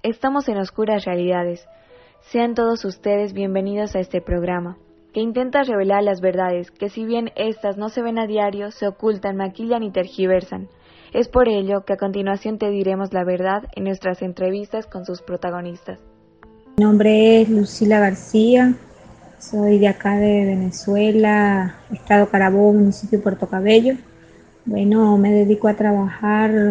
estamos en Oscuras Realidades. Sean todos ustedes bienvenidos a este programa, que intenta revelar las verdades que, si bien estas no se ven a diario, se ocultan, maquillan y tergiversan. Es por ello que a continuación te diremos la verdad en nuestras entrevistas con sus protagonistas. Mi nombre es Lucila García, soy de acá de Venezuela, estado Carabobo, municipio de Puerto Cabello. Bueno, me dedico a trabajar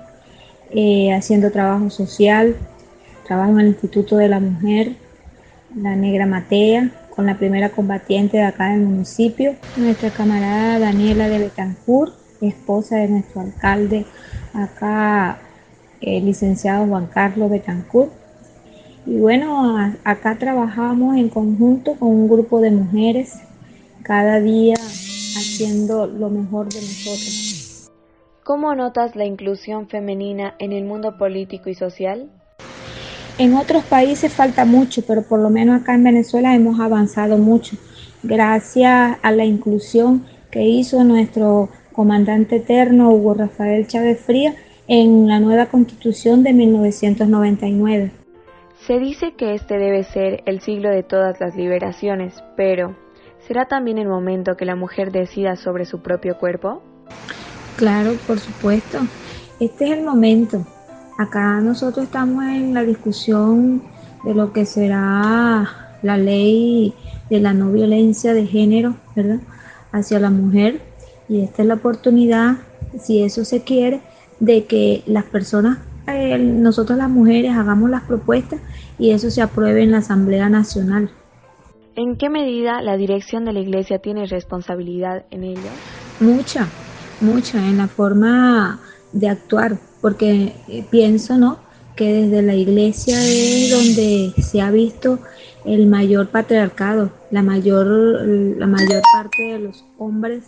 haciendo trabajo social, trabajo en el Instituto de la Mujer, la Negra Matea, con la primera combatiente de acá del municipio, nuestra camarada Daniela de Betancourt, esposa de nuestro alcalde acá, el licenciado Juan Carlos Betancourt. Y bueno, acá trabajamos en conjunto con un grupo de mujeres, cada día haciendo lo mejor de nosotros. ¿Cómo notas la inclusión femenina en el mundo político y social? En otros países falta mucho, pero por lo menos acá en Venezuela hemos avanzado mucho, gracias a la inclusión que hizo nuestro comandante eterno Hugo Rafael Chávez Frías en la nueva Constitución de 1999. Se dice que este debe ser el siglo de todas las liberaciones, pero ¿será también el momento que la mujer decida sobre su propio cuerpo? Claro, por supuesto. Este es el momento. Acá nosotros estamos en la discusión de lo que será la ley de la no violencia de género, ¿verdad?, hacia la mujer. Y esta es la oportunidad, si eso se quiere, de que las personas, nosotros las mujeres, hagamos las propuestas y eso se apruebe en la Asamblea Nacional. ¿En qué medida la dirección de la Iglesia tiene responsabilidad en ello? Mucha en la forma de actuar, porque pienso, ¿no?, que desde la Iglesia es donde se ha visto el mayor patriarcado, la mayor parte de los hombres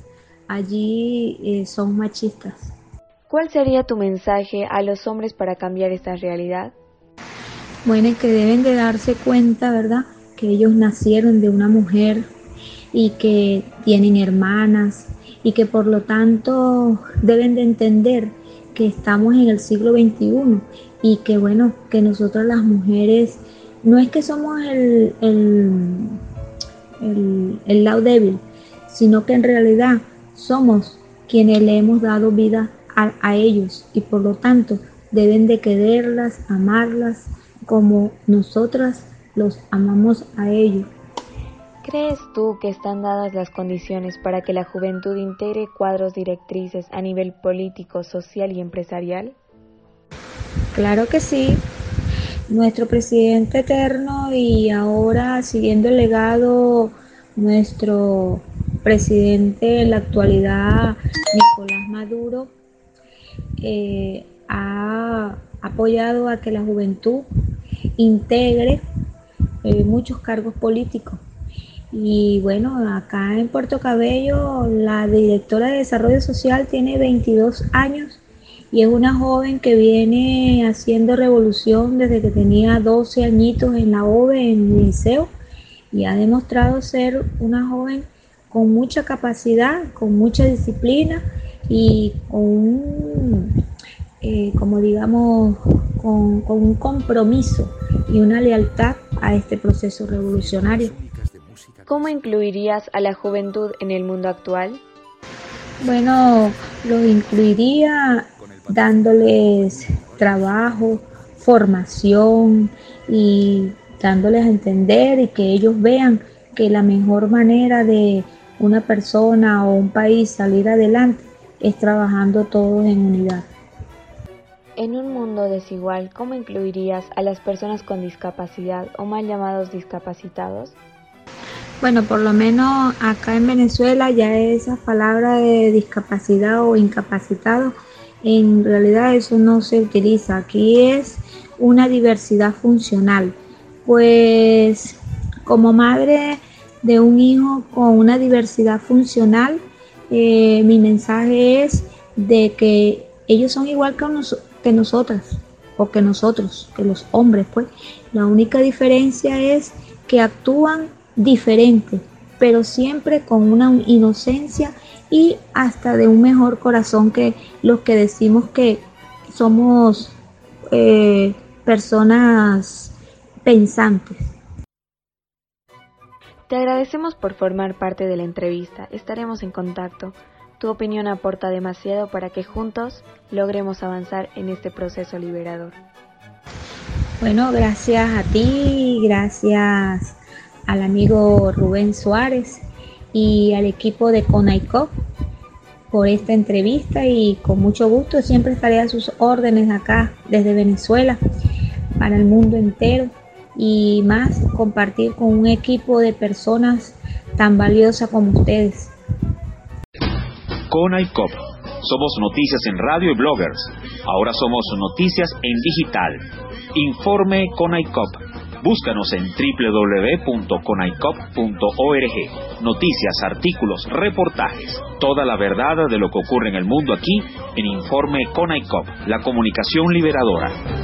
allí son machistas. ¿Cuál sería tu mensaje a los hombres para cambiar esta realidad? Bueno, es que deben de darse cuenta, ¿verdad?, que ellos nacieron de una mujer y que tienen hermanas y que por lo tanto deben de entender que estamos en el siglo XXI y que bueno, que nosotras las mujeres no es que somos el lado débil, sino que en realidad somos quienes le hemos dado vida a ellos y por lo tanto deben de quererlas, amarlas como nosotras los amamos a ellos. ¿Crees tú que están dadas las condiciones para que la juventud integre cuadros directrices a nivel político, social y empresarial? Claro que sí. Nuestro presidente eterno y ahora siguiendo el legado, nuestro presidente en la actualidad, Nicolás Maduro, ha apoyado a que la juventud integre muchos cargos políticos. Y bueno, acá en Puerto Cabello, la directora de Desarrollo Social tiene 22 años y es una joven que viene haciendo revolución desde que tenía 12 añitos en la OVE, en el liceo, y ha demostrado ser una joven con mucha capacidad, con mucha disciplina y con con un compromiso y una lealtad a este proceso revolucionario. ¿Cómo incluirías a la juventud en el mundo actual? Bueno, lo incluiría dándoles trabajo, formación y dándoles a entender y que ellos vean que la mejor manera de una persona o un país salir adelante es trabajando todos en unidad. En un mundo desigual, ¿cómo incluirías a las personas con discapacidad o mal llamados discapacitados? Bueno, por lo menos acá en Venezuela ya esa palabra de discapacidad o incapacitado, en realidad eso no se utiliza. Aquí es una diversidad funcional. Pues como madre de un hijo con una diversidad funcional, mi mensaje es de que ellos son igual que nosotras o que nosotros, que los hombres, pues. La única diferencia es que actúan diferente, pero siempre con una inocencia y hasta de un mejor corazón que los que decimos que somos personas pensantes. Te agradecemos por formar parte de la entrevista. Estaremos en contacto. Tu opinión aporta demasiado para que juntos logremos avanzar en este proceso liberador. Bueno, gracias a ti, gracias al amigo Rubén Suárez y al equipo de CONAICOP por esta entrevista, y con mucho gusto siempre estaré a sus órdenes acá desde Venezuela para el mundo entero, y más compartir con un equipo de personas tan valiosas como ustedes. CONAICOP. Somos noticias en radio y bloggers. Ahora somos noticias en digital. Informe CONAICOP. Búscanos en www.conaicop.org. Noticias, artículos, reportajes. Toda la verdad de lo que ocurre en el mundo aquí en Informe CONAICOP. La comunicación liberadora.